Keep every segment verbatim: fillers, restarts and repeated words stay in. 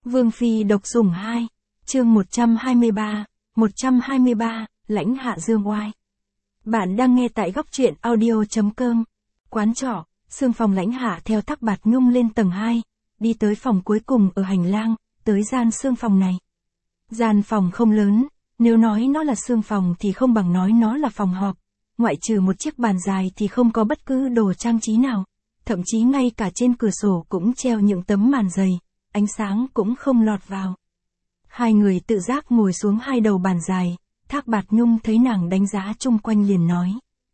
Vương Phi độc sủng hai, chương một trăm hai mươi ba, một trăm hai mươi ba, lãnh hạ dương oai. Bạn đang nghe tại góc truyện audio chấm com. Quán trọ, sương phòng lãnh hạ theo Thác Bạt Nhung lên tầng hai, đi tới phòng cuối cùng ở hành lang, tới gian sương phòng này. Gian phòng không lớn, nếu nói nó là sương phòng thì không bằng nói nó là phòng họp. Ngoại trừ một chiếc bàn dài thì không có bất cứ đồ trang trí nào, thậm chí ngay cả trên cửa sổ cũng treo những tấm màn dày, ánh sáng cũng không lọt vào. Hai người tự giác ngồi xuống hai đầu bàn dài, Thác Bạt Nhung thấy nàng đánh giá chung quanh liền nói.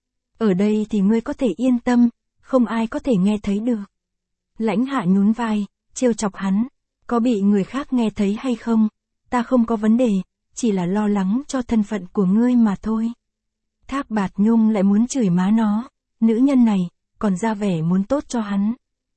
Ở đây thì ngươi có thể yên tâm, không ai có thể nghe thấy được. Lãnh hạ nhún vai, trêu chọc hắn, có bị người khác nghe thấy hay không, ta không có vấn đề, chỉ là lo lắng cho thân phận của ngươi mà thôi. Thác Bạt Nhung lại muốn chửi má nó, nữ nhân này, còn ra vẻ muốn tốt cho hắn.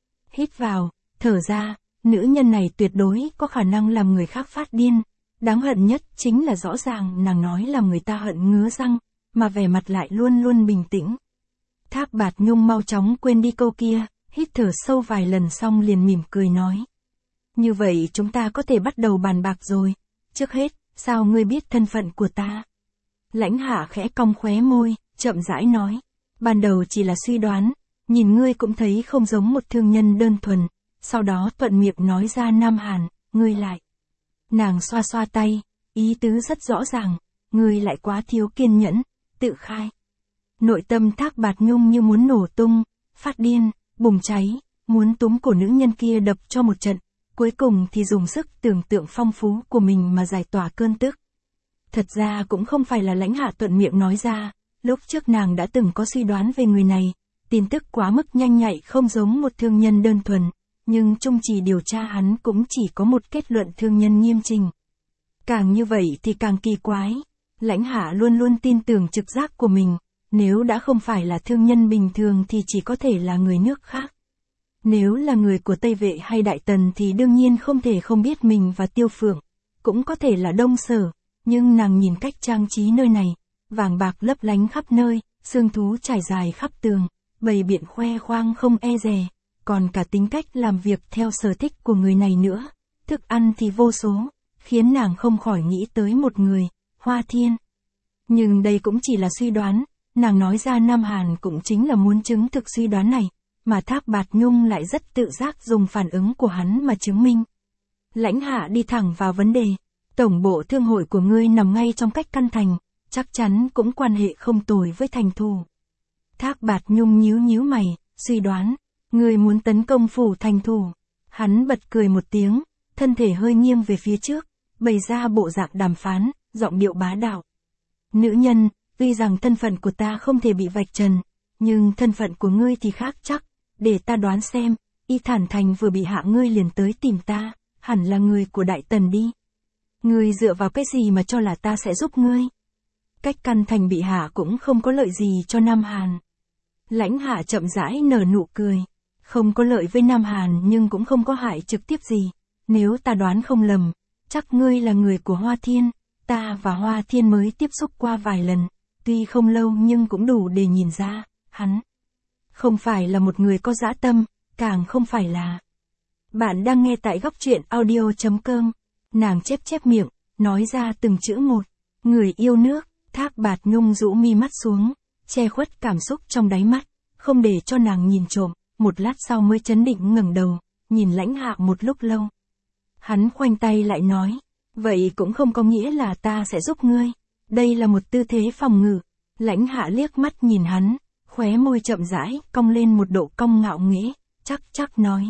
Hít vào, thở ra, nữ nhân này tuyệt đối có khả năng làm người khác phát điên. Đáng hận nhất chính là rõ ràng nàng nói làm người ta hận ngứa răng, mà vẻ mặt lại luôn luôn bình tĩnh. Thác Bạt Nhung mau chóng quên đi câu kia, hít thở sâu vài lần xong liền mỉm cười nói. Như vậy chúng ta có thể bắt đầu bàn bạc rồi. Trước hết, sao ngươi biết thân phận của ta? Lãnh hạ khẽ cong khóe môi, chậm rãi nói. Ban đầu chỉ là suy đoán, nhìn ngươi cũng thấy không giống một thương nhân đơn thuần. Sau đó thuận miệng nói ra Nam Hàn, ngươi lại. Nàng xoa xoa tay, ý tứ rất rõ ràng, ngươi lại quá thiếu kiên nhẫn, tự khai. Nội tâm Thác Bạt Nhung như muốn nổ tung, phát điên, bùng cháy, muốn túm cổ nữ nhân kia đập cho một trận, cuối cùng thì dùng sức tưởng tượng phong phú của mình mà giải tỏa cơn tức. Thật ra cũng không phải là lãnh hạ thuận miệng nói ra, lúc trước nàng đã từng có suy đoán về người này, tin tức quá mức nhanh nhạy không giống một thương nhân đơn thuần. Nhưng chung chỉ điều tra hắn cũng chỉ có một kết luận thương nhân nghiêm trình. Càng như vậy thì càng kỳ quái. Lãnh hạ luôn luôn tin tưởng trực giác của mình, nếu đã không phải là thương nhân bình thường thì chỉ có thể là người nước khác. Nếu là người của Tây Vệ hay Đại Tần thì đương nhiên không thể không biết mình và Tiêu Phượng, cũng có thể là Đông Sở, nhưng nàng nhìn cách trang trí nơi này, vàng bạc lấp lánh khắp nơi, xương thú trải dài khắp tường, bày biện khoe khoang không e dè. Còn cả tính cách làm việc theo sở thích của người này nữa, thức ăn thì vô số, khiến nàng không khỏi nghĩ tới một người, Hoa Thiên. Nhưng đây cũng chỉ là suy đoán, nàng nói ra Nam Hàn cũng chính là muốn chứng thực suy đoán này, mà Thác Bạt Nhung lại rất tự giác dùng phản ứng của hắn mà chứng minh. Lãnh hạ đi thẳng vào vấn đề, tổng bộ thương hội của ngươi nằm ngay trong cách căn thành, chắc chắn cũng quan hệ không tồi với thành thù. Thác Bạt Nhung nhíu nhíu mày, suy đoán. Ngươi muốn tấn công phủ thành thủ. Hắn bật cười một tiếng, thân thể hơi nghiêng về phía trước, bày ra bộ dạng đàm phán, giọng điệu bá đạo. Nữ nhân, tuy rằng thân phận của ta không thể bị vạch trần, nhưng thân phận của ngươi thì khác chắc, để ta đoán xem, Y Thản Thành vừa bị hạ ngươi liền tới tìm ta, hẳn là người của Đại Tần đi. Ngươi dựa vào cái gì mà cho là ta sẽ giúp ngươi? Cách căn thành bị hạ cũng không có lợi gì cho Nam Hàn. Lãnh hạ chậm rãi nở nụ cười. Không có lợi với Nam Hàn nhưng cũng không có hại trực tiếp gì. Nếu ta đoán không lầm, chắc ngươi là người của Hoa Thiên. Ta và Hoa Thiên mới tiếp xúc qua vài lần, tuy không lâu nhưng cũng đủ để nhìn ra, hắn không phải là một người có dã tâm, càng không phải là. Bạn đang nghe tại góc truyện audio chấm com. Nàng chép chép miệng, nói ra từng chữ một. Người yêu nước. Thác Bạt Nhung rũ mi mắt xuống, che khuất cảm xúc trong đáy mắt, không để cho nàng nhìn trộm. Một lát sau mới chấn định ngẩng đầu, nhìn lãnh hạ một lúc lâu. Hắn khoanh tay lại nói, vậy cũng không có nghĩa là ta sẽ giúp ngươi. Đây là một tư thế phòng ngự. Lãnh hạ liếc mắt nhìn hắn, khóe môi chậm rãi, cong lên một độ cong ngạo nghễ, chắc chắc nói.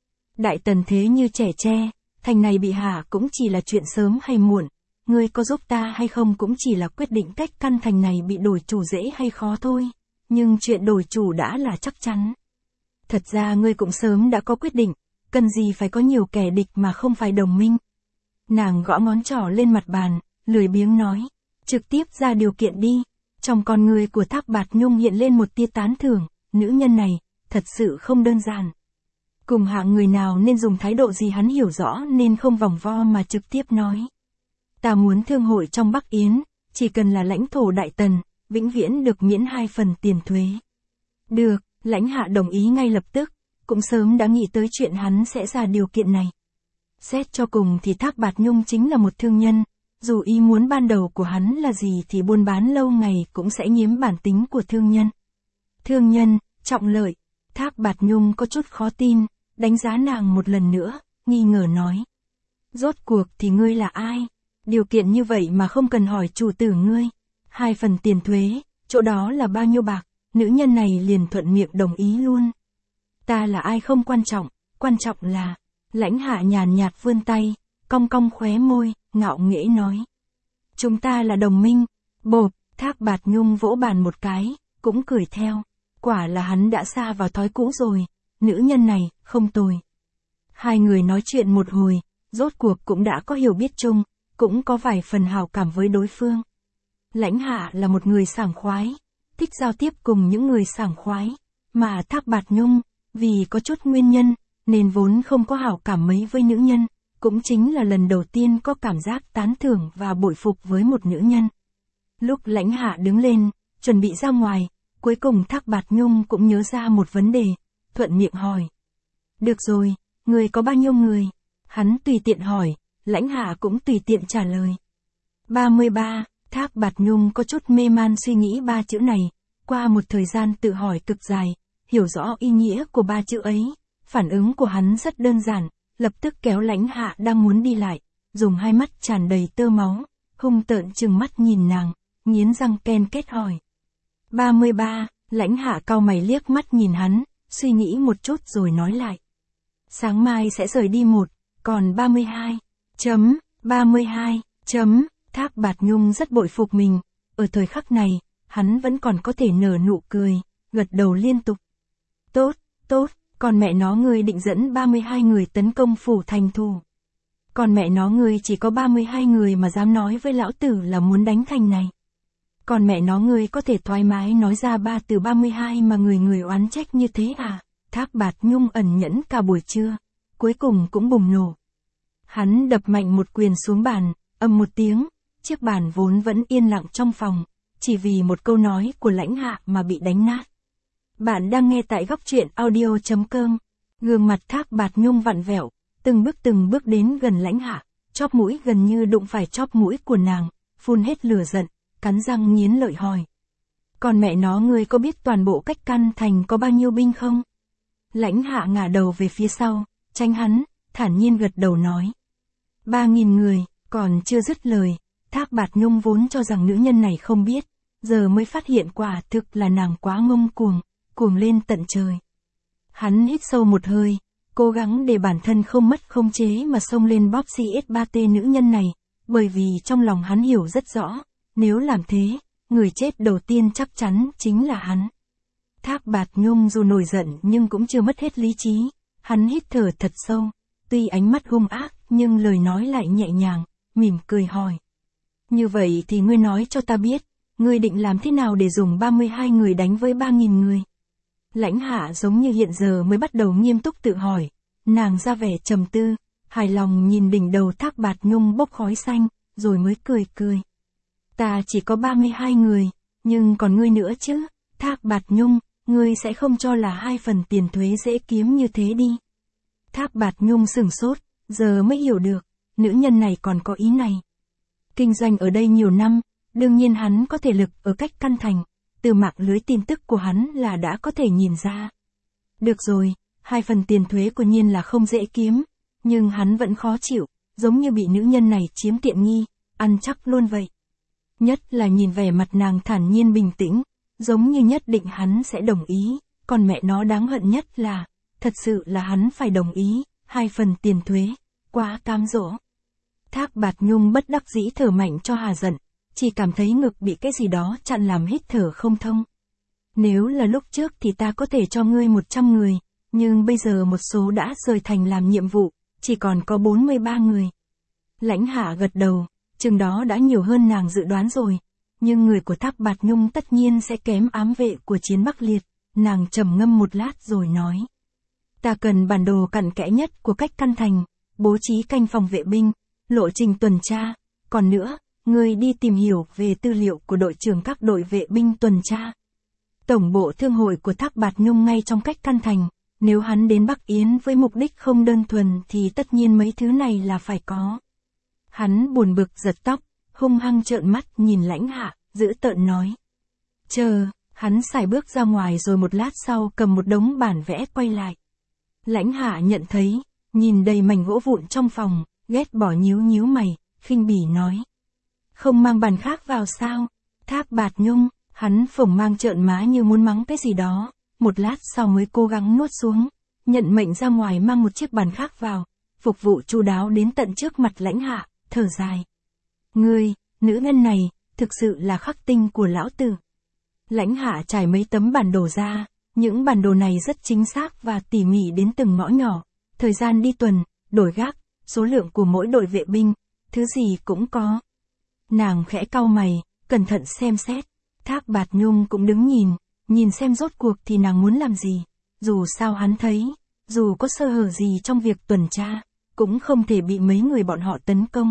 Đại Tần thế như trẻ tre, thành này bị hạ cũng chỉ là chuyện sớm hay muộn. Ngươi có giúp ta hay không cũng chỉ là quyết định cách căn thành này bị đổi chủ dễ hay khó thôi. Nhưng chuyện đổi chủ đã là chắc chắn. Thật ra ngươi cũng sớm đã có quyết định, cần gì phải có nhiều kẻ địch mà không phải đồng minh. Nàng gõ ngón trỏ lên mặt bàn, lười biếng nói, trực tiếp ra điều kiện đi. Trong con người của Thác Bạt Nhung hiện lên một tia tán thưởng, nữ nhân này, thật sự không đơn giản. Cùng hạng người nào nên dùng thái độ gì hắn hiểu rõ nên không vòng vo mà trực tiếp nói. Ta muốn thương hội trong Bắc Yến, chỉ cần là lãnh thổ Đại Tần, vĩnh viễn được miễn hai phần tiền thuế. Được. Lãnh hạ đồng ý ngay lập tức, cũng sớm đã nghĩ tới chuyện hắn sẽ ra điều kiện này. Xét cho cùng thì Thác Bạt Nhung chính là một thương nhân, dù ý muốn ban đầu của hắn là gì thì buôn bán lâu ngày cũng sẽ nhiễm bản tính của thương nhân. Thương nhân, trọng lợi, Thác Bạt Nhung có chút khó tin, đánh giá nàng một lần nữa, nghi ngờ nói. Rốt cuộc thì ngươi là ai? Điều kiện như vậy mà không cần hỏi chủ tử ngươi. Hai phần tiền thuế, chỗ đó là bao nhiêu bạc, nữ nhân này liền thuận miệng đồng ý luôn. Ta là ai không quan trọng, quan trọng là, Lãnh Hạ nhàn nhạt vươn tay, cong cong khóe môi, ngạo nghễ nói. Chúng ta là đồng minh, bộp, Thác Bạt Nhung vỗ bàn một cái, cũng cười theo. Quả là hắn đã xa vào thói cũ rồi, nữ nhân này, không tồi. Hai người nói chuyện một hồi, rốt cuộc cũng đã có hiểu biết chung, cũng có vài phần hảo cảm với đối phương. Lãnh Hạ là một người sảng khoái, thích giao tiếp cùng những người sảng khoái, mà Thác Bạt Nhung, vì có chút nguyên nhân, nên vốn không có hảo cảm mấy với nữ nhân, cũng chính là lần đầu tiên có cảm giác tán thưởng và bội phục với một nữ nhân. Lúc Lãnh Hạ đứng lên, chuẩn bị ra ngoài, cuối cùng Thác Bạt Nhung cũng nhớ ra một vấn đề, thuận miệng hỏi. Được rồi, người có bao nhiêu người? Hắn tùy tiện hỏi, Lãnh Hạ cũng tùy tiện trả lời. ba mươi ba, Thác Bạt Nhung có chút mê man suy nghĩ ba chữ này, qua một thời gian tự hỏi cực dài, hiểu rõ ý nghĩa của ba chữ ấy, phản ứng của hắn rất đơn giản, lập tức kéo Lãnh Hạ đang muốn đi lại, dùng hai mắt tràn đầy tơ máu, hung tợn trừng mắt nhìn nàng, nghiến răng ken kết hỏi. ba mươi ba, Lãnh Hạ cau mày liếc mắt nhìn hắn, suy nghĩ một chút rồi nói lại. Sáng mai sẽ rời đi một, còn ba mươi hai, chấm, ba mươi hai, chấm, Thác Bạt Nhung rất bội phục mình, ở thời khắc này, hắn vẫn còn có thể nở nụ cười, gật đầu liên tục. Tốt, tốt, còn mẹ nó ngươi định dẫn ba mươi hai người tấn công phủ thành thù. Còn mẹ nó ngươi chỉ có ba mươi hai người mà dám nói với lão tử là muốn đánh thành này. Còn mẹ nó ngươi có thể thoải mái nói ra ba từ ba mươi hai mà người người oán trách như thế à? Thác Bạt Nhung ẩn nhẫn cả buổi trưa, cuối cùng cũng bùng nổ. Hắn đập mạnh một quyền xuống bàn, ầm một tiếng, chiếc bàn vốn vẫn yên lặng trong phòng, chỉ vì một câu nói của Lãnh Hạ mà bị đánh nát. Bạn đang nghe tại góc truyện audio chấm com. Gương mặt Thác Bạt Nhung vặn vẹo, từng bước từng bước đến gần Lãnh Hạ, chóp mũi gần như đụng phải chóp mũi của nàng, phun hết lửa giận, cắn răng nghiến lợi hỏi. Còn mẹ nó ngươi có biết toàn bộ cách căn thành có bao nhiêu binh không? Lãnh Hạ ngả đầu về phía sau, tránh hắn, thản nhiên gật đầu nói. Ba nghìn người, còn chưa dứt lời, Thác Bạt Nhung vốn cho rằng nữ nhân này không biết, giờ mới phát hiện quả thực là nàng quá ngông cuồng, cuồng lên tận trời. Hắn hít sâu một hơi, cố gắng để bản thân không mất khống chế mà xông lên bóp xê ét ba tê nữ nhân này, bởi vì trong lòng hắn hiểu rất rõ, nếu làm thế, người chết đầu tiên chắc chắn chính là hắn. Thác Bạt Nhung dù nổi giận nhưng cũng chưa mất hết lý trí, hắn hít thở thật sâu, tuy ánh mắt hung ác nhưng lời nói lại nhẹ nhàng, mỉm cười hỏi. Như vậy thì ngươi nói cho ta biết, ngươi định làm thế nào để dùng ba mươi hai người đánh với ba nghìn người? Lãnh Hạ giống như hiện giờ mới bắt đầu nghiêm túc tự hỏi, nàng ra vẻ trầm tư, hài lòng nhìn đỉnh đầu Thác Bạt Nhung bốc khói xanh, rồi mới cười cười. Ta chỉ có ba mươi hai người, nhưng còn ngươi nữa chứ, Thác Bạt Nhung, ngươi sẽ không cho là hai phần tiền thuế dễ kiếm như thế đi. Thác Bạt Nhung sửng sốt, giờ mới hiểu được, nữ nhân này còn có ý này. Kinh doanh ở đây nhiều năm, đương nhiên hắn có thể lực ở cách căn thành, từ mạng lưới tin tức của hắn là đã có thể nhìn ra. Được rồi, hai phần tiền thuế của nhiên là không dễ kiếm, nhưng hắn vẫn khó chịu, giống như bị nữ nhân này chiếm tiện nghi, ăn chắc luôn vậy. Nhất là nhìn vẻ mặt nàng thản nhiên bình tĩnh, giống như nhất định hắn sẽ đồng ý, còn mẹ nó đáng hận nhất là, thật sự là hắn phải đồng ý, hai phần tiền thuế, quá cám dỗ. Thác Bạt Nhung bất đắc dĩ thở mạnh cho hà giận, chỉ cảm thấy ngực bị cái gì đó chặn làm hít thở không thông. Nếu là lúc trước thì ta có thể cho ngươi một trăm người, nhưng bây giờ một số đã rời thành làm nhiệm vụ, chỉ còn có bốn mươi ba người. Lãnh Hạ gật đầu, chừng đó đã nhiều hơn nàng dự đoán rồi, nhưng người của Thác Bạt Nhung tất nhiên sẽ kém ám vệ của Chiến Bắc Liệt, nàng trầm ngâm một lát rồi nói. Ta cần bản đồ cặn kẽ nhất của cách căn thành, bố trí canh phòng vệ binh, lộ trình tuần tra, còn nữa, ngươi đi tìm hiểu về tư liệu của đội trưởng các đội vệ binh tuần tra. Tổng bộ thương hội của Thác Bạt Nhung ngay trong cách căn thành, Nếu hắn đến Bắc Yến với mục đích không đơn thuần thì tất nhiên mấy thứ này là phải có. Hắn buồn bực giật tóc, hung hăng trợn mắt nhìn Lãnh Hạ, giữ tợn nói. Chờ, hắn xài bước ra ngoài rồi một lát sau cầm một đống bản vẽ quay lại. Lãnh Hạ nhận thấy, nhìn đầy mảnh gỗ vụn trong phòng, ghét bỏ nhíu nhíu mày, khinh bỉ nói. Không mang bàn khác vào sao? Thác Bạt Nhung, hắn phồng mang trợn má như muốn mắng cái gì đó, một lát sau mới cố gắng nuốt xuống, nhận mệnh ra ngoài mang một chiếc bàn khác vào, phục vụ chu đáo đến tận trước mặt Lãnh Hạ, thở dài. Ngươi, nữ nhân này, thực sự là khắc tinh của lão tử. Lãnh Hạ trải mấy tấm bản đồ ra, những bản đồ này rất chính xác và tỉ mỉ đến từng ngõ nhỏ, thời gian đi tuần, đổi gác, số lượng của mỗi đội vệ binh, thứ gì cũng có. Nàng khẽ cau mày, cẩn thận xem xét, Thác Bạt Nhung cũng đứng nhìn, nhìn xem rốt cuộc thì nàng muốn làm gì, dù sao hắn thấy, dù có sơ hở gì trong việc tuần tra, cũng không thể bị mấy người bọn họ tấn công.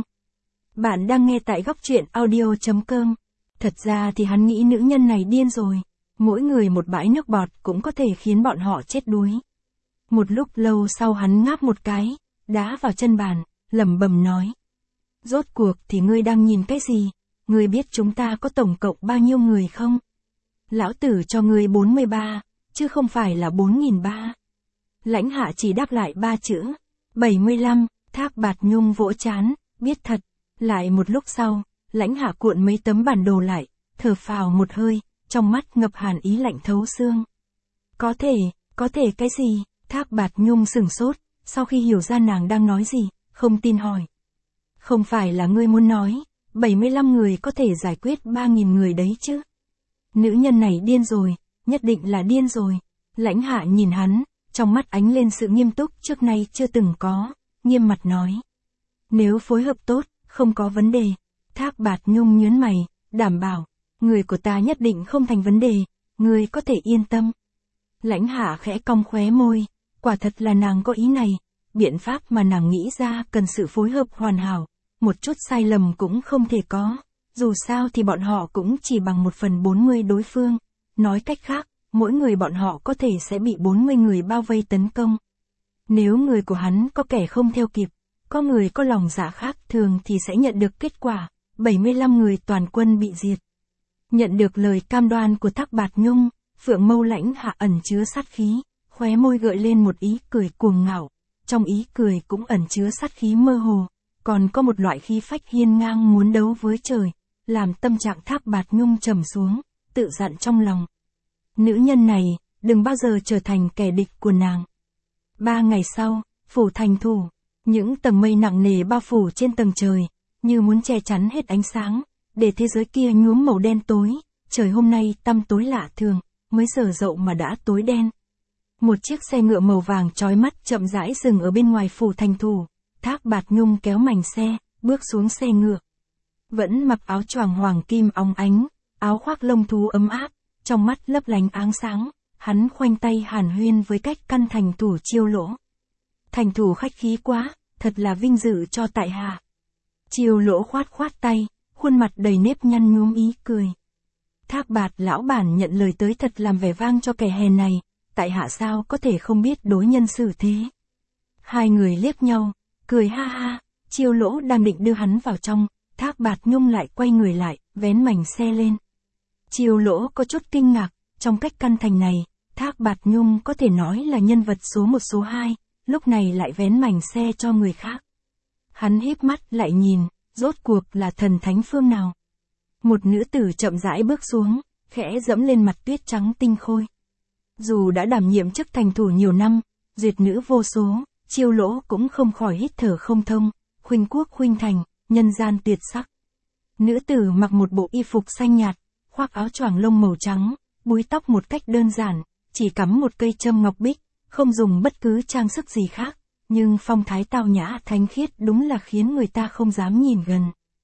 Bạn đang nghe tại góc truyện audio chấm com. Thật ra thì hắn nghĩ nữ nhân này điên rồi, mỗi người một bãi nước bọt cũng có thể khiến bọn họ chết đuối. Một lúc lâu sau hắn ngáp một cái, đá vào chân bàn, lẩm bẩm nói. Rốt cuộc thì ngươi đang nhìn cái gì? Ngươi biết chúng ta có tổng cộng bao nhiêu người không? Lão tử cho ngươi bốn mươi ba, chứ không phải là bốn nghìn ba. Lãnh Hạ chỉ đáp lại ba chữ, bảy mươi lăm, Thác Bạt Nhung vỗ chán, biết thật. Lại một lúc sau, Lãnh Hạ cuộn mấy tấm bản đồ lại, thở phào một hơi, trong mắt ngập hàn ý lạnh thấu xương. Có thể, có thể cái gì? Thác Bạt Nhung sửng sốt, sau khi hiểu ra nàng đang nói gì, không tin hỏi. Không phải là ngươi muốn nói, bảy mươi lăm người có thể giải quyết ba nghìn người đấy chứ? Nữ nhân này điên rồi, nhất định là điên rồi. Lãnh Hạ nhìn hắn, trong mắt ánh lên sự nghiêm túc trước nay chưa từng có, nghiêm mặt nói. Nếu phối hợp tốt, không có vấn đề. Thác Bạt Nhung nhớn mày, đảm bảo, người của ta nhất định không thành vấn đề, ngươi có thể yên tâm. Lãnh Hạ khẽ cong khóe môi, quả thật là nàng có ý này, biện pháp mà nàng nghĩ ra cần sự phối hợp hoàn hảo, một chút sai lầm cũng không thể có, dù sao thì bọn họ cũng chỉ bằng một phần bốn mươi đối phương, nói cách khác, mỗi người bọn họ có thể sẽ bị bốn mươi người bao vây tấn công. Nếu người của hắn có kẻ không theo kịp, có người có lòng dạ khác thường thì sẽ nhận được kết quả, bảy mươi lăm người toàn quân bị diệt. Nhận được lời cam đoan của Thác Bạt Nhung, Phượng Mâu Lãnh Hạ ẩn chứa sát khí, khóe môi gợi lên một ý cười cuồng ngạo, trong ý cười cũng ẩn chứa sát khí mơ hồ, còn có một loại khí phách hiên ngang muốn đấu với trời, làm tâm trạng Thác Bạt Nhung trầm xuống, tự dặn trong lòng. Nữ nhân này, đừng bao giờ trở thành kẻ địch của nàng. Ba ngày sau, phủ thành thủ, những tầng mây nặng nề bao phủ trên tầng trời, như muốn che chắn hết ánh sáng, để thế giới kia nhuốm màu đen tối, trời hôm nay tăm tối lạ thường, mới giờ dậu mà đã tối đen. Một chiếc xe ngựa màu vàng chói mắt chậm rãi dừng ở bên ngoài phủ thành thủ, Thác Bạt Nhung kéo mành xe, bước xuống xe ngựa. Vẫn mặc áo choàng hoàng kim óng ánh, áo khoác lông thú ấm áp, trong mắt lấp lánh áng sáng, hắn khoanh tay hàn huyên với cách căn thành thủ Chiêu Lỗ. Thành thủ khách khí quá, thật là vinh dự cho tại hạ. Chiêu Lỗ khoát khoát tay, khuôn mặt đầy nếp nhăn nhuốm ý cười. Thác Bạt lão bản nhận lời tới thật làm vẻ vang cho kẻ hèn này, tại hạ sao có thể không biết đối nhân xử thế. Hai người liếc nhau, cười ha ha, Chiêu Lỗ đang định đưa hắn vào trong, Thác Bạt Nhung lại quay người lại, vén mảnh xe lên. Chiêu Lỗ có chút kinh ngạc, trong cách căn thành này, Thác Bạt Nhung có thể nói là nhân vật số một số hai, lúc này lại vén mảnh xe cho người khác. Hắn híp mắt lại nhìn, rốt cuộc là thần thánh phương nào. Một nữ tử chậm rãi bước xuống, khẽ dẫm lên mặt tuyết trắng tinh khôi. Dù đã đảm nhiệm chức thành thủ nhiều năm, duyệt nữ vô số, Chiêu Lỗ cũng không khỏi hít thở không thông, khuynh quốc khuynh thành, nhân gian tuyệt sắc. Nữ tử mặc một bộ y phục xanh nhạt, khoác áo choàng lông màu trắng, búi tóc một cách đơn giản, chỉ cắm một cây châm ngọc bích, không dùng bất cứ trang sức gì khác, nhưng phong thái tao nhã thánh khiết đúng là khiến người ta không dám nhìn gần.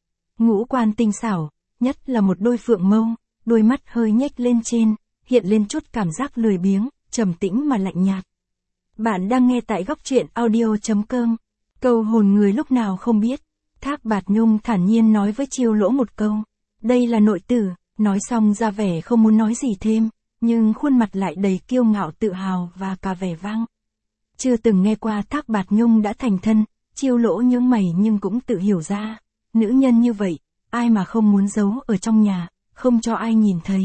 Ngũ quan tinh xảo, nhất là một đôi phượng mâu, đôi mắt hơi nhếch lên trên, hiện lên chút cảm giác lười biếng, trầm tĩnh mà lạnh nhạt. Bạn đang nghe tại góc truyện audio chấm com. Câu hồn người lúc nào không biết. Thác Bạt Nhung thản nhiên nói với Chiêu Lỗ một câu. Đây là nội tử, nói xong ra vẻ không muốn nói gì thêm, nhưng khuôn mặt lại đầy kiêu ngạo tự hào và cả vẻ vang. Chưa từng nghe qua Thác Bạt Nhung đã thành thân, Chiêu Lỗ nhướng mày nhưng cũng tự hiểu ra, nữ nhân như vậy, ai mà không muốn giấu ở trong nhà, không cho ai nhìn thấy.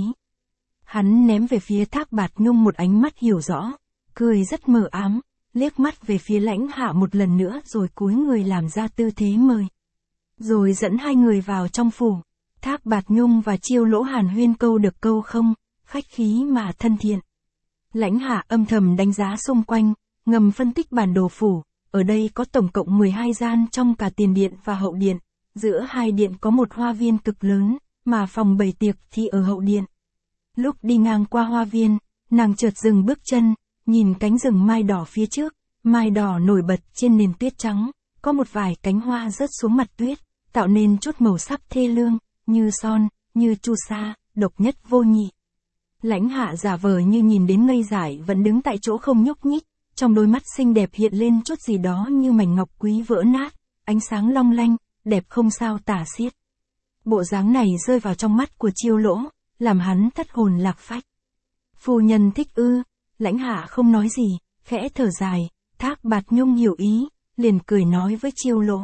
Hắn ném về phía Thác Bạt Nhung một ánh mắt hiểu rõ, cười rất mờ ám, liếc mắt về phía Lãnh Hạ một lần nữa rồi cúi người làm ra tư thế mời. Rồi dẫn hai người vào trong phủ. Thác Bạt Nhung và Chiêu Lỗ hàn huyên câu được câu không, khách khí mà thân thiện. Lãnh Hạ âm thầm đánh giá xung quanh, ngầm phân tích bản đồ phủ, ở đây có tổng cộng mười hai gian trong cả tiền điện và hậu điện, giữa hai điện có một hoa viên cực lớn, mà phòng bày tiệc thì ở hậu điện. Lúc đi ngang qua hoa viên, nàng chợt dừng bước chân, nhìn cánh rừng mai đỏ phía trước, mai đỏ nổi bật trên nền tuyết trắng, có một vài cánh hoa rớt xuống mặt tuyết, tạo nên chút màu sắc thê lương, như son, như chu sa, độc nhất vô nhị. Lãnh Hạ giả vờ như nhìn đến ngây dại vẫn đứng tại chỗ không nhúc nhích, trong đôi mắt xinh đẹp hiện lên chút gì đó như mảnh ngọc quý vỡ nát, ánh sáng long lanh, đẹp không sao tả xiết. Bộ dáng này rơi vào trong mắt của Chiêu Lỗ, làm hắn thất hồn lạc phách. Phu nhân thích ư? Lãnh Hạ không nói gì, khẽ thở dài. Thác Bạt Nhung hiểu ý, liền cười nói với Chiêu Lỗ.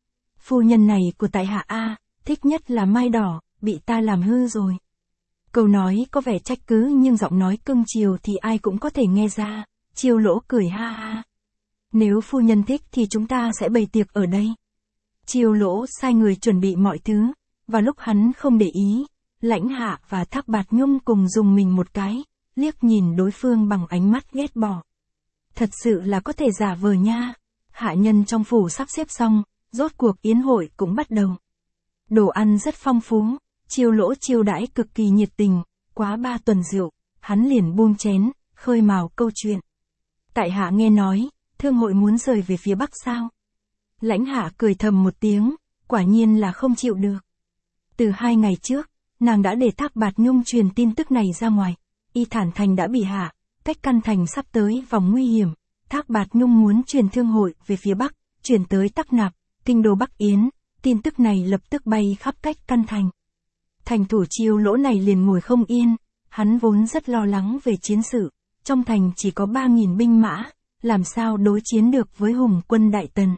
Phu nhân này của tại hạ a, thích nhất là mai đỏ, bị ta làm hư rồi. Câu nói có vẻ trách cứ nhưng giọng nói cưng chiều thì ai cũng có thể nghe ra. Chiêu Lỗ cười ha ha. Nếu phu nhân thích thì chúng ta sẽ bày tiệc ở đây. Chiêu Lỗ sai người chuẩn bị mọi thứ, và lúc hắn không để ý, Lãnh Hạ và Thác Bạt Nhung cùng dùng mình một cái, liếc nhìn đối phương bằng ánh mắt ghét bỏ. Thật sự là có thể giả vờ nha. Hạ nhân trong phủ sắp xếp xong, rốt cuộc yến hội cũng bắt đầu. Đồ ăn rất phong phú, Chiêu Lỗ chiêu đãi cực kỳ nhiệt tình, quá ba tuần rượu, hắn liền buông chén, khơi mào câu chuyện. Tại hạ nghe nói, thương hội muốn rời về phía bắc sao? Lãnh Hạ cười thầm một tiếng, quả nhiên là không chịu được. Từ hai ngày trước, nàng đã để Thác Bạt Nhung truyền tin tức này ra ngoài. Y Thản Thành đã bị hạ, cách căn thành sắp tới vòng nguy hiểm. Thác Bạt Nhung muốn truyền thương hội về phía bắc, chuyển tới Tắc Nạp, kinh đô Bắc Yến. Tin tức này lập tức bay khắp cách căn thành. Thành thủ Chiêu Lỗ này liền ngồi không yên, hắn vốn rất lo lắng về chiến sự. Trong thành chỉ có ba nghìn binh mã, làm sao đối chiến được với hùng quân Đại Tần.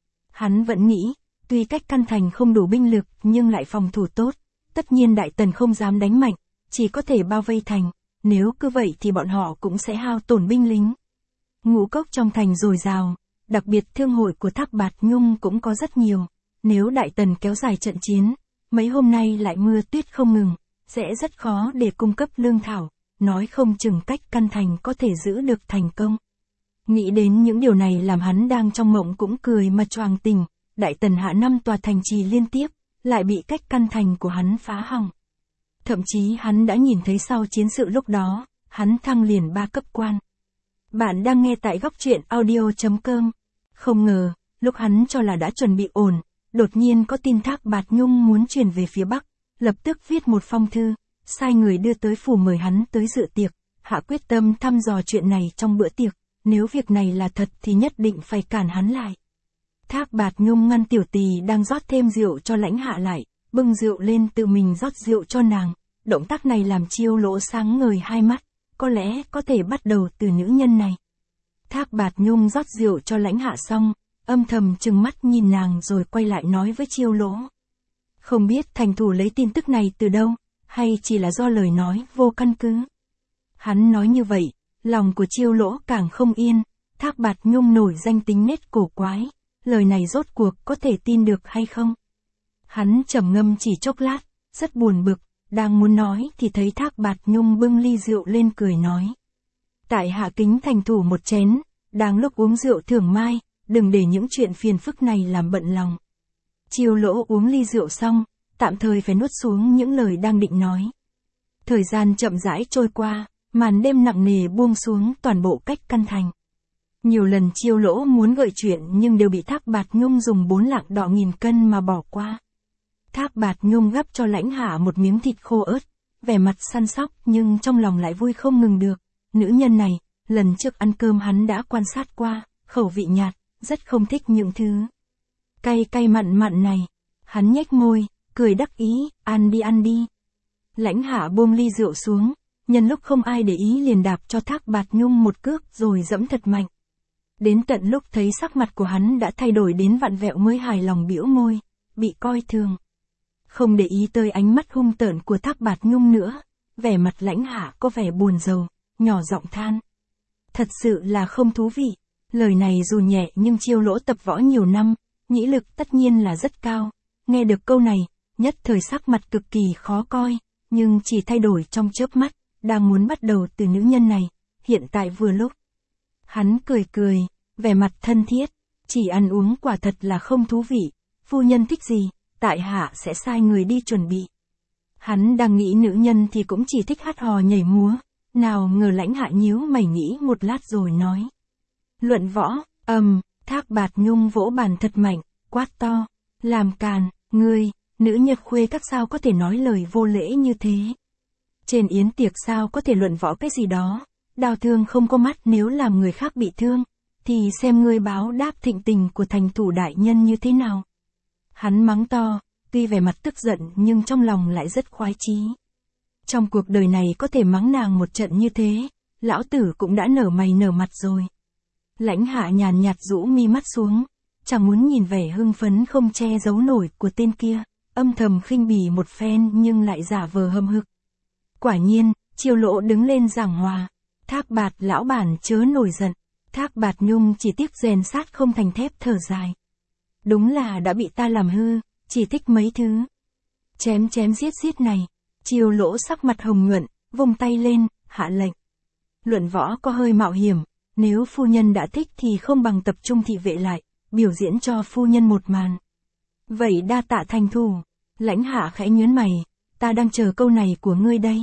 Hắn vẫn nghĩ, tuy cách căn thành không đủ binh lực nhưng lại phòng thủ tốt, tất nhiên Đại Tần không dám đánh mạnh, chỉ có thể bao vây thành, nếu cứ vậy thì bọn họ cũng sẽ hao tổn binh lính. Ngũ cốc trong thành dồi dào, đặc biệt thương hội của Thác Bạt Nhung cũng có rất nhiều, nếu Đại Tần kéo dài trận chiến, mấy hôm nay lại mưa tuyết không ngừng, sẽ rất khó để cung cấp lương thảo. Nói không chừng cách căn thành có thể giữ được thành công. Nghĩ đến những điều này làm hắn đang trong mộng cũng cười mà choàng tỉnh. Đại Tần hạ năm tòa thành trì liên tiếp, lại bị cách căn thành của hắn phá hỏng. Thậm chí hắn đã nhìn thấy sau chiến sự lúc đó, hắn thăng liền ba cấp quan. Bạn đang nghe tại góc truyện audio chấm com. Không ngờ, lúc hắn cho là đã chuẩn bị ổn, đột nhiên có tin Thác Bạt Nhung muốn chuyển về phía Bắc, lập tức viết một phong thư. Sai người đưa tới phủ mời hắn tới dự tiệc, hạ quyết tâm thăm dò chuyện này trong bữa tiệc, nếu việc này là thật thì nhất định phải cản hắn lại. Thác Bạt Nhung ngăn tiểu tỳ đang rót thêm rượu cho Lãnh Hạ lại, bưng rượu lên tự mình rót rượu cho nàng, động tác này làm Chiêu Lỗ sáng ngời hai mắt, có lẽ có thể bắt đầu từ nữ nhân này. Thác Bạt Nhung rót rượu cho Lãnh Hạ xong, âm thầm trừng mắt nhìn nàng rồi quay lại nói với Chiêu Lỗ. Không biết thành thủ lấy tin tức này từ đâu, hay chỉ là do lời nói vô căn cứ. Hắn nói như vậy, lòng của Chiêu Lỗ càng không yên, Thác Bạt Nhung nổi danh tính nết cổ quái, lời này rốt cuộc có thể tin được hay không? Hắn trầm ngâm chỉ chốc lát, rất buồn bực, đang muốn nói thì thấy Thác Bạt Nhung bưng ly rượu lên cười nói. Tại hạ kính thành thủ một chén, đang lúc uống rượu thưởng mai, đừng để những chuyện phiền phức này làm bận lòng. Chiêu Lỗ uống ly rượu xong, tạm thời phải nuốt xuống những lời đang định nói. Thời gian chậm rãi trôi qua, màn đêm nặng nề buông xuống toàn bộ cách căn thành. Nhiều lần Chiêu Lỗ muốn gợi chuyện nhưng đều bị Thác Bạt Nhung dùng bốn lạng đỏ nghìn cân mà bỏ qua. Thác Bạt Nhung gắp cho Lãnh Hạ một miếng thịt khô ớt, vẻ mặt săn sóc nhưng trong lòng lại vui không ngừng được. Nữ nhân này, lần trước ăn cơm hắn đã quan sát qua, khẩu vị nhạt, rất không thích những thứ cay cay mặn mặn này. Hắn nhếch môi, cười đắc ý, ăn đi ăn đi. Lãnh Hạ buông ly rượu xuống, nhân lúc không ai để ý liền đạp cho Thác Bạt Nhung một cước rồi dẫm thật mạnh. Đến tận lúc thấy sắc mặt của hắn đã thay đổi đến vặn vẹo mới hài lòng bĩu môi, bị coi thường. Không để ý tới ánh mắt hung tợn của Thác Bạt Nhung nữa, vẻ mặt Lãnh Hạ có vẻ buồn rầu, nhỏ giọng than. Thật sự là không thú vị, lời này dù nhẹ nhưng Chiêu Lỗ tập võ nhiều năm, nhĩ lực tất nhiên là rất cao, nghe được câu này, nhất thời sắc mặt cực kỳ khó coi, nhưng chỉ thay đổi trong chớp mắt, đang muốn bắt đầu từ nữ nhân này, hiện tại vừa lúc. Hắn cười cười, vẻ mặt thân thiết, chỉ ăn uống quả thật là không thú vị, phu nhân thích gì, tại hạ sẽ sai người đi chuẩn bị. Hắn đang nghĩ nữ nhân thì cũng chỉ thích hát hò nhảy múa, nào ngờ Lãnh Hạ nhíu mày nghĩ một lát rồi nói. Luận võ, ầm, Thác Bạt Nhung vỗ bàn thật mạnh, quát to, làm càn, ngươi, nữ nhật khuê các sao có thể nói lời vô lễ như thế. Trên yến tiệc sao có thể luận võ cái gì đó, đao thương không có mắt nếu làm người khác bị thương, thì xem ngươi báo đáp thịnh tình của thành thủ đại nhân như thế nào. Hắn mắng to, tuy vẻ mặt tức giận nhưng trong lòng lại rất khoái chí. Trong cuộc đời này có thể mắng nàng một trận như thế, lão tử cũng đã nở mày nở mặt rồi. Lãnh Hạ nhàn nhạt rũ mi mắt xuống, chẳng muốn nhìn vẻ hưng phấn không che giấu nổi của tên kia, âm thầm khinh bỉ một phen nhưng lại giả vờ hâm hực. Quả nhiên, Chiêu Lỗ đứng lên giảng hòa, Thác Bạt lão bản chớ nổi giận, Thác Bạt Nhung chỉ tiếc rèn sát không thành thép thở dài. Đúng là đã bị ta làm hư, chỉ thích mấy thứ. Chém chém giết giết này, Chiêu Lỗ sắc mặt hồng nhuận, vung tay lên, hạ lệnh. Luận võ có hơi mạo hiểm, nếu phu nhân đã thích thì không bằng tập trung thị vệ lại, biểu diễn cho phu nhân một màn. Vậy đa tạ thành thủ, Lãnh Hạ khẽ nhớn mày, ta đang chờ câu này của ngươi đây.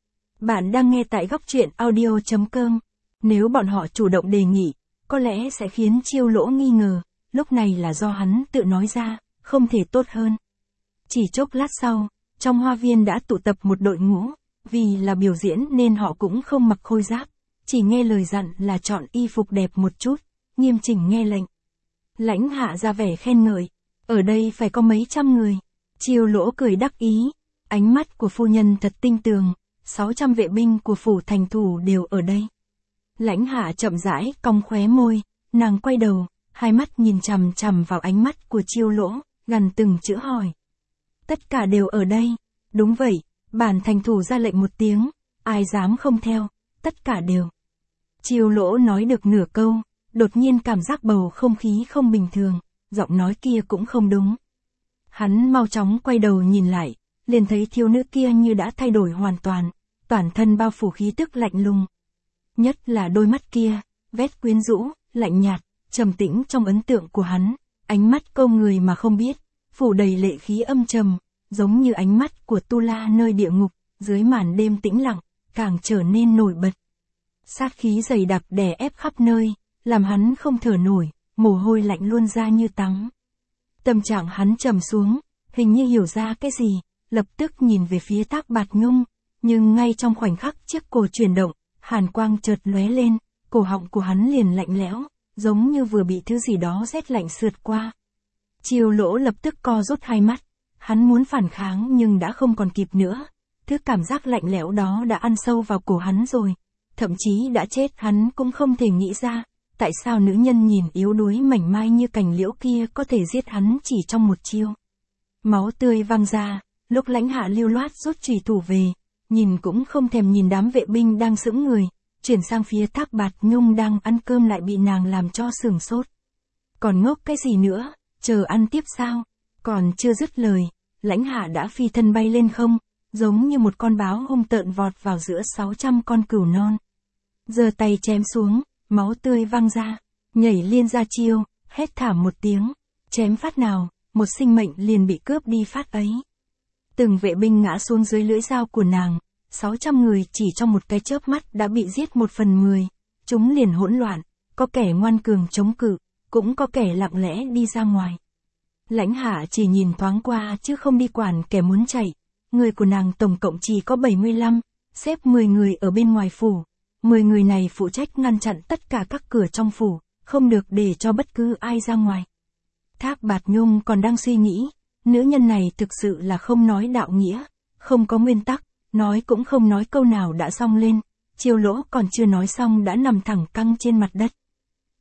Bạn đang nghe tại góc truyện audio chấm com. Nếu bọn họ chủ động đề nghị, có lẽ sẽ khiến Chiêu Lỗ nghi ngờ, lúc này là do hắn tự nói ra, không thể tốt hơn. Chỉ chốc lát sau, trong hoa viên đã tụ tập một đội ngũ, vì là biểu diễn nên họ cũng không mặc khôi giáp, chỉ nghe lời dặn là chọn y phục đẹp một chút, nghiêm chỉnh nghe lệnh. Lãnh Hạ ra vẻ khen ngợi, ở đây phải có mấy trăm người. Chiêu Lỗ cười đắc ý, ánh mắt của phu nhân thật tinh tường, sáu trăm vệ binh của phủ thành thủ đều ở đây. Lãnh Hạ chậm rãi cong khóe môi, nàng quay đầu, hai mắt nhìn chằm chằm vào ánh mắt của Chiêu Lỗ, gần từng chữ hỏi. Tất cả đều ở đây. Đúng vậy, bản thành thủ ra lệnh một tiếng, ai dám không theo, tất cả đều. Chiêu Lỗ nói được nửa câu, đột nhiên cảm giác bầu không khí không bình thường, giọng nói kia cũng không đúng. Hắn mau chóng quay đầu nhìn lại, liền thấy thiếu nữ kia như đã thay đổi hoàn toàn, toàn thân bao phủ khí tức lạnh lùng. Nhất là đôi mắt kia, vét quyến rũ, lạnh nhạt, trầm tĩnh trong ấn tượng của hắn, ánh mắt câu người mà không biết, phủ đầy lệ khí âm trầm, giống như ánh mắt của Tu La nơi địa ngục, dưới màn đêm tĩnh lặng, càng trở nên nổi bật. Sát khí dày đặc đè ép khắp nơi, làm hắn không thở nổi, mồ hôi lạnh luôn ra như tắm. Tâm trạng hắn trầm xuống, hình như hiểu ra cái gì, lập tức nhìn về phía Thác Bạt Nhung, nhưng ngay trong khoảnh khắc chiếc cổ chuyển động, hàn quang chợt lóe lên, cổ họng của hắn liền lạnh lẽo, giống như vừa bị thứ gì đó rét lạnh sượt qua. Chiêu Lỗ lập tức co rút hai mắt, hắn muốn phản kháng nhưng đã không còn kịp nữa, thứ cảm giác lạnh lẽo đó đã ăn sâu vào cổ hắn rồi, thậm chí đã chết hắn cũng không thể nghĩ ra, tại sao nữ nhân nhìn yếu đuối mảnh mai như cành liễu kia có thể giết hắn chỉ trong một chiêu. Máu tươi văng ra, lúc Lãnh Hạ lưu loát rút chùy thủ về, nhìn cũng không thèm nhìn đám vệ binh đang sững người, chuyển sang phía Thác Bạt Nhung đang ăn cơm lại bị nàng làm cho sửng sốt. Còn ngốc cái gì nữa, chờ ăn tiếp sao? Còn chưa dứt lời, Lãnh Hạ đã phi thân bay lên không, giống như một con báo hung tợn vọt vào giữa sáu trăm con cừu non. Giơ tay chém xuống, máu tươi văng ra, nhảy liên ra chiêu, hét thảm một tiếng, chém phát nào, một sinh mệnh liền bị cướp đi phát ấy. Từng vệ binh ngã xuống dưới lưỡi dao của nàng, sáu trăm người chỉ trong một cái chớp mắt đã bị giết một phần mười, chúng liền hỗn loạn, có kẻ ngoan cường chống cự, cũng có kẻ lặng lẽ đi ra ngoài. Lãnh Hạ chỉ nhìn thoáng qua chứ không đi quản kẻ muốn chạy, người của nàng tổng cộng chỉ có bảy mươi lăm, xếp mười người ở bên ngoài phủ, mười người này phụ trách ngăn chặn tất cả các cửa trong phủ, không được để cho bất cứ ai ra ngoài. Thác Bạt Nhung còn đang suy nghĩ, nữ nhân này thực sự là không nói đạo nghĩa, không có nguyên tắc, nói cũng không nói câu nào đã xong lên, Chiêu Lỗ còn chưa nói xong đã nằm thẳng căng trên mặt đất.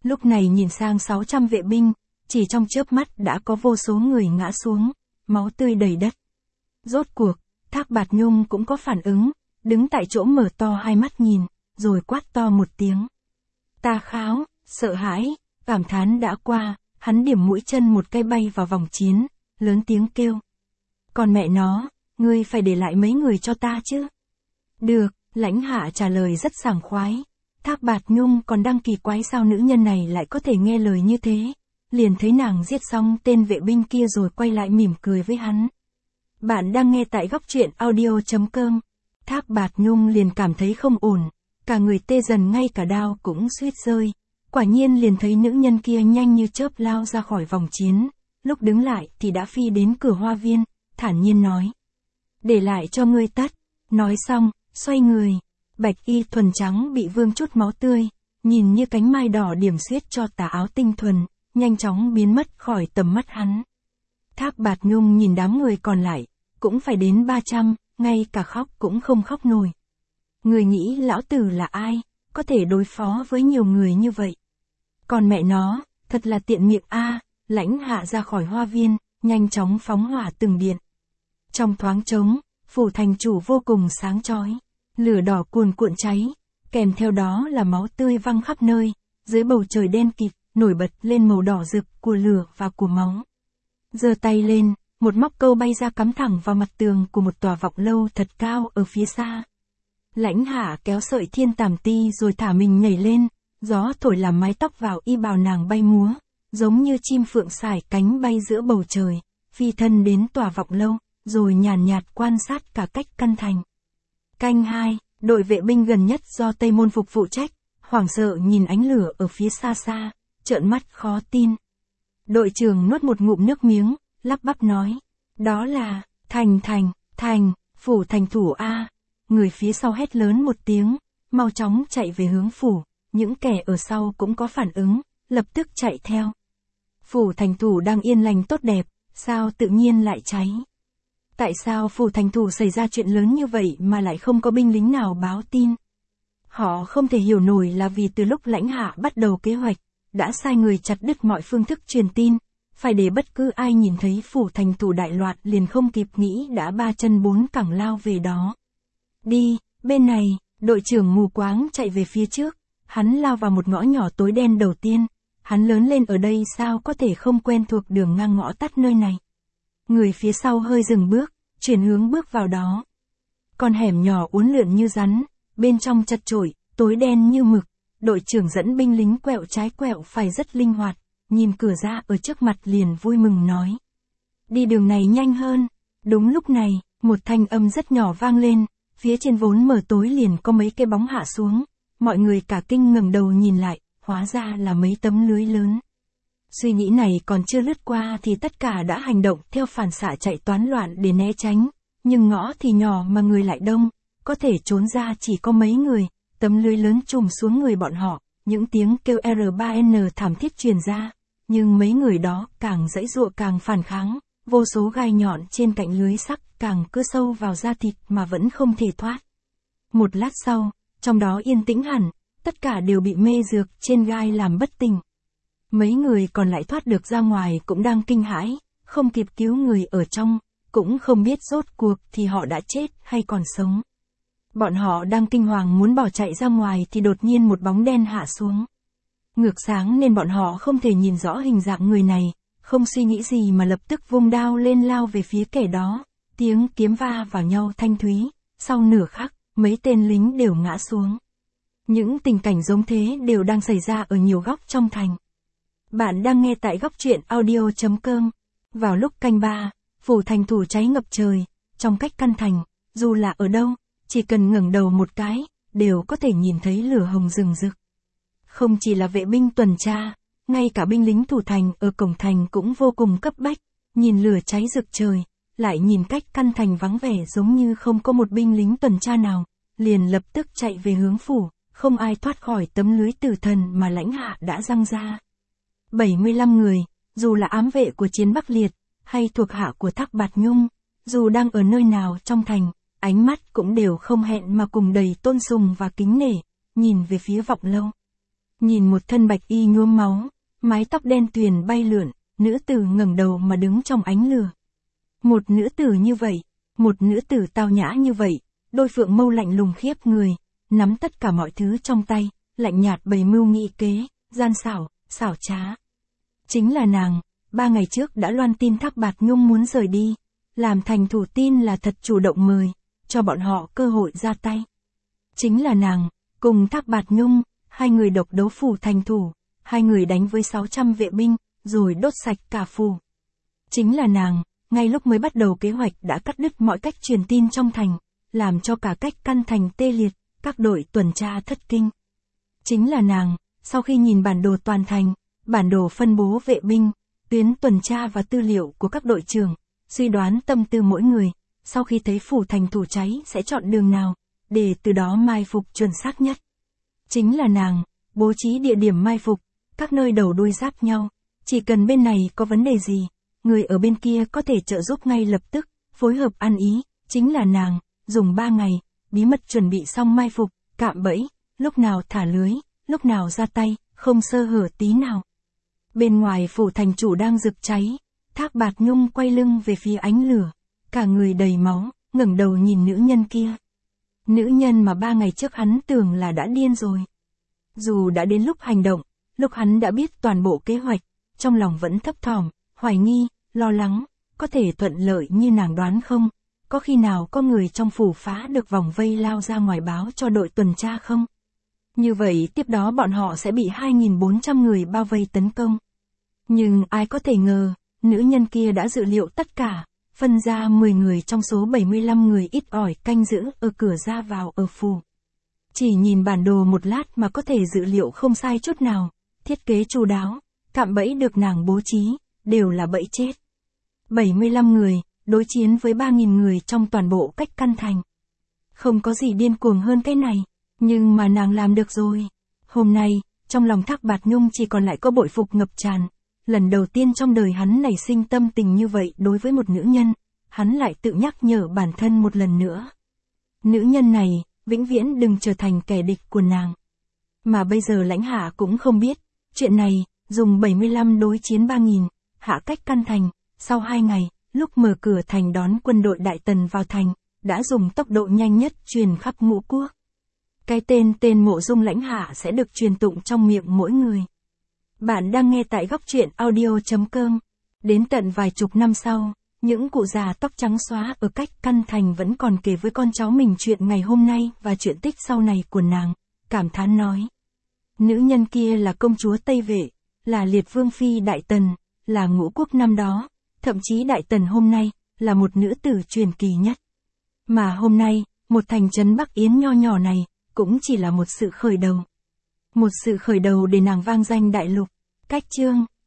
Lúc này nhìn sang sáu trăm vệ binh, chỉ trong chớp mắt đã có vô số người ngã xuống, máu tươi đầy đất. Rốt cuộc, Thác Bạt Nhung cũng có phản ứng, đứng tại chỗ mở to hai mắt nhìn, rồi quát to một tiếng. Ta kháo, sợ hãi, cảm thán đã qua, hắn điểm mũi chân một cái bay vào vòng chiến, lớn tiếng kêu. Còn mẹ nó, ngươi phải để lại mấy người cho ta chứ? Được, Lãnh Hạ trả lời rất sảng khoái. Thác Bạt Nhung còn đang kỳ quái sao nữ nhân này lại có thể nghe lời như thế. Liền thấy nàng giết xong tên vệ binh kia rồi quay lại mỉm cười với hắn. Bạn đang nghe tại góc truyện audio.com. Thác Bạt Nhung liền cảm thấy không ổn, cả người tê dần ngay cả đao cũng suýt rơi. Quả nhiên liền thấy nữ nhân kia nhanh như chớp lao ra khỏi vòng chiến, lúc đứng lại thì đã phi đến cửa hoa viên, thản nhiên nói. Để lại cho ngươi tất. Nói xong, xoay người, bạch y thuần trắng bị vương chút máu tươi, nhìn như cánh mai đỏ điểm xuyết cho tà áo tinh thuần, nhanh chóng biến mất khỏi tầm mắt hắn. Thác Bạt Nhung nhìn đám người còn lại, cũng phải đến ba trăm, ngay cả khóc cũng không khóc nổi. Người nghĩ lão tử là ai, có thể đối phó với nhiều người như vậy. Còn mẹ nó, thật là tiện miệng a. Lãnh Hạ ra khỏi hoa viên, nhanh chóng phóng hỏa từng điện. Trong thoáng trống, phủ thành chủ vô cùng sáng chói, lửa đỏ cuồn cuộn cháy, kèm theo đó là máu tươi văng khắp nơi, dưới bầu trời đen kịt, nổi bật lên màu đỏ rực của lửa và của máu. Giơ tay lên, một móc câu bay ra cắm thẳng vào mặt tường của một tòa vọng lâu thật cao ở phía xa. Lãnh Hạ kéo sợi thiên tàm ti rồi thả mình nhảy lên, gió thổi làm mái tóc vào y bào nàng bay múa, giống như chim phượng sải cánh bay giữa bầu trời, phi thân đến tòa vọng lâu, rồi nhàn nhạt quan sát cả cách căn thành. Canh hai, đội vệ binh gần nhất do Tây Môn Phục phụ trách, hoảng sợ nhìn ánh lửa ở phía xa xa, trợn mắt khó tin. Đội trưởng nuốt một ngụm nước miếng, lắp bắp nói, đó là, thành thành, thành, phủ thành thủ A. Người phía sau hét lớn một tiếng, mau chóng chạy về hướng phủ, những kẻ ở sau cũng có phản ứng, lập tức chạy theo. Phủ thành thủ đang yên lành tốt đẹp, sao tự nhiên lại cháy? Tại sao phủ thành thủ xảy ra chuyện lớn như vậy mà lại không có binh lính nào báo tin? Họ không thể hiểu nổi là vì từ lúc Lãnh Hạ bắt đầu kế hoạch, đã sai người chặt đứt mọi phương thức truyền tin, phải để bất cứ ai nhìn thấy phủ thành thủ đại loạn liền không kịp nghĩ đã ba chân bốn cẳng lao về đó. Đi, bên này, đội trưởng mù quáng chạy về phía trước, hắn lao vào một ngõ nhỏ tối đen đầu tiên, hắn lớn lên ở đây sao có thể không quen thuộc đường ngang ngõ tắt nơi này. Người phía sau hơi dừng bước, chuyển hướng bước vào đó. Con hẻm nhỏ uốn lượn như rắn, bên trong chật chội, tối đen như mực, đội trưởng dẫn binh lính quẹo trái quẹo phải rất linh hoạt, nhìn cửa ra ở trước mặt liền vui mừng nói. Đi đường này nhanh hơn. Đúng lúc này, một thanh âm rất nhỏ vang lên, phía trên vốn mờ tối liền có mấy cái bóng hạ xuống, mọi người cả kinh ngẩng đầu nhìn lại, hóa ra là mấy tấm lưới lớn. Suy nghĩ này còn chưa lướt qua thì tất cả đã hành động theo phản xạ chạy toán loạn để né tránh, nhưng ngõ thì nhỏ mà người lại đông, có thể trốn ra chỉ có mấy người, tấm lưới lớn trùm xuống người bọn họ, những tiếng kêu R ba N thảm thiết truyền ra, nhưng mấy người đó càng giãy giụa càng phản kháng, vô số gai nhọn trên cạnh lưới sắc càng cưa sâu vào da thịt mà vẫn không thể thoát. Một lát sau, trong đó yên tĩnh hẳn, tất cả đều bị mê dược trên gai làm bất tỉnh. Mấy người còn lại thoát được ra ngoài cũng đang kinh hãi, không kịp cứu người ở trong, cũng không biết rốt cuộc thì họ đã chết hay còn sống. Bọn họ đang kinh hoàng muốn bỏ chạy ra ngoài thì đột nhiên một bóng đen hạ xuống. Ngược sáng nên bọn họ không thể nhìn rõ hình dạng người này, không suy nghĩ gì mà lập tức vung đao lên lao về phía kẻ đó, tiếng kiếm va vào nhau thanh thúy, sau nửa khắc, mấy tên lính đều ngã xuống. Những tình cảnh giống thế đều đang xảy ra ở nhiều góc trong thành. Bạn đang nghe tại góc truyện audio.com. Vào lúc canh ba, phủ thành thủ cháy ngập trời, trong cách căn thành, dù là ở đâu, chỉ cần ngẩng đầu một cái, đều có thể nhìn thấy lửa hồng rừng rực. Không chỉ là vệ binh tuần tra, ngay cả binh lính thủ thành ở cổng thành cũng vô cùng cấp bách, nhìn lửa cháy rực trời, lại nhìn cách căn thành vắng vẻ giống như không có một binh lính tuần tra nào, liền lập tức chạy về hướng phủ, không ai thoát khỏi tấm lưới tử thần mà Lãnh Hạ đã giăng ra. bảy mươi lăm người, dù là ám vệ của Chiến Bắc Liệt, hay thuộc hạ của Thác Bạt Nhung, dù đang ở nơi nào trong thành, ánh mắt cũng đều không hẹn mà cùng đầy tôn sùng và kính nể, nhìn về phía vọng lâu. Nhìn một thân bạch y nhuốm máu, mái tóc đen tuyền bay lượn, nữ tử ngẩng đầu mà đứng trong ánh lửa. Một nữ tử như vậy, một nữ tử tao nhã như vậy, đôi phượng mâu lạnh lùng khiếp người, nắm tất cả mọi thứ trong tay, lạnh nhạt bày mưu nghị kế, gian xảo, xảo trá. Chính là nàng, ba ngày trước đã loan tin Thác Bạt Nhung muốn rời đi, làm thành thủ tin là thật chủ động mời, cho bọn họ cơ hội ra tay. Chính là nàng, cùng Thác Bạt Nhung, hai người độc đấu phủ thành thủ, hai người đánh với sáu trăm vệ binh, rồi đốt sạch cả phủ. Chính là nàng, ngay lúc mới bắt đầu kế hoạch đã cắt đứt mọi cách truyền tin trong thành, làm cho cả cách căn thành tê liệt, các đội tuần tra thất kinh. Chính là nàng, sau khi nhìn bản đồ toàn thành, bản đồ phân bố vệ binh, tuyến tuần tra và tư liệu của các đội trưởng, suy đoán tâm tư mỗi người, sau khi thấy phủ thành thủ cháy sẽ chọn đường nào, để từ đó mai phục chuẩn xác nhất. Chính là nàng, bố trí địa điểm mai phục, các nơi đầu đuôi giáp nhau, chỉ cần bên này có vấn đề gì, người ở bên kia có thể trợ giúp ngay lập tức, phối hợp ăn ý. Chính là nàng, dùng ba ngày, bí mật chuẩn bị xong mai phục, cạm bẫy, lúc nào thả lưới, lúc nào ra tay, không sơ hở tí nào. Bên ngoài phủ thành chủ đang rực cháy, Thác Bạt Nhung quay lưng về phía ánh lửa, cả người đầy máu, ngẩng đầu nhìn nữ nhân kia. Nữ nhân mà ba ngày trước hắn tưởng là đã điên rồi. Dù đã đến lúc hành động, lúc hắn đã biết toàn bộ kế hoạch, trong lòng vẫn thấp thỏm, hoài nghi, lo lắng, có thể thuận lợi như nàng đoán không? Có khi nào có người trong phủ phá được vòng vây lao ra ngoài báo cho đội tuần tra không? Như vậy tiếp đó bọn họ sẽ bị hai nghìn bốn trăm người bao vây tấn công. Nhưng ai có thể ngờ, nữ nhân kia đã dự liệu tất cả, phân ra mười người trong số bảy mươi lăm người ít ỏi canh giữ ở cửa ra vào ở phủ. Chỉ nhìn bản đồ một lát mà có thể dự liệu không sai chút nào, thiết kế chu đáo, cạm bẫy được nàng bố trí, đều là bẫy chết. bảy mươi lăm người, đối chiến với ba nghìn người trong toàn bộ cách căn thành. Không có gì điên cuồng hơn cái này, nhưng mà nàng làm được rồi. Hôm nay, trong lòng Thác Bạt Nhung chỉ còn lại có bội phục ngập tràn. Lần đầu tiên trong đời hắn nảy sinh tâm tình như vậy đối với một nữ nhân, hắn lại tự nhắc nhở bản thân một lần nữa. Nữ nhân này, vĩnh viễn đừng trở thành kẻ địch của nàng. Mà bây giờ Lãnh Hạ cũng không biết, chuyện này, dùng bảy mươi lăm đối chiến ba nghìn, hạ cách căn thành, sau hai ngày, lúc mở cửa thành đón quân đội Đại Tần vào thành, đã dùng tốc độ nhanh nhất truyền khắp ngũ quốc. Cái tên tên Mộ Dung Lãnh Hạ sẽ được truyền tụng trong miệng mỗi người. Bạn đang nghe tại góc truyện audio chấm com. Đến tận vài chục năm sau, những cụ già tóc trắng xóa ở cách căn thành vẫn còn kể với con cháu mình chuyện ngày hôm nay và chuyện tích sau này của nàng, cảm thán nói. Nữ nhân kia là công chúa Tây Vệ, là liệt vương phi Đại Tần, là ngũ quốc năm đó, thậm chí Đại Tần hôm nay, là một nữ tử truyền kỳ nhất. Mà hôm nay, một thành trấn Bắc Yến nho nhỏ này, cũng chỉ là một sự khởi đầu. Một sự khởi đầu để nàng vang danh đại lục. Cách chương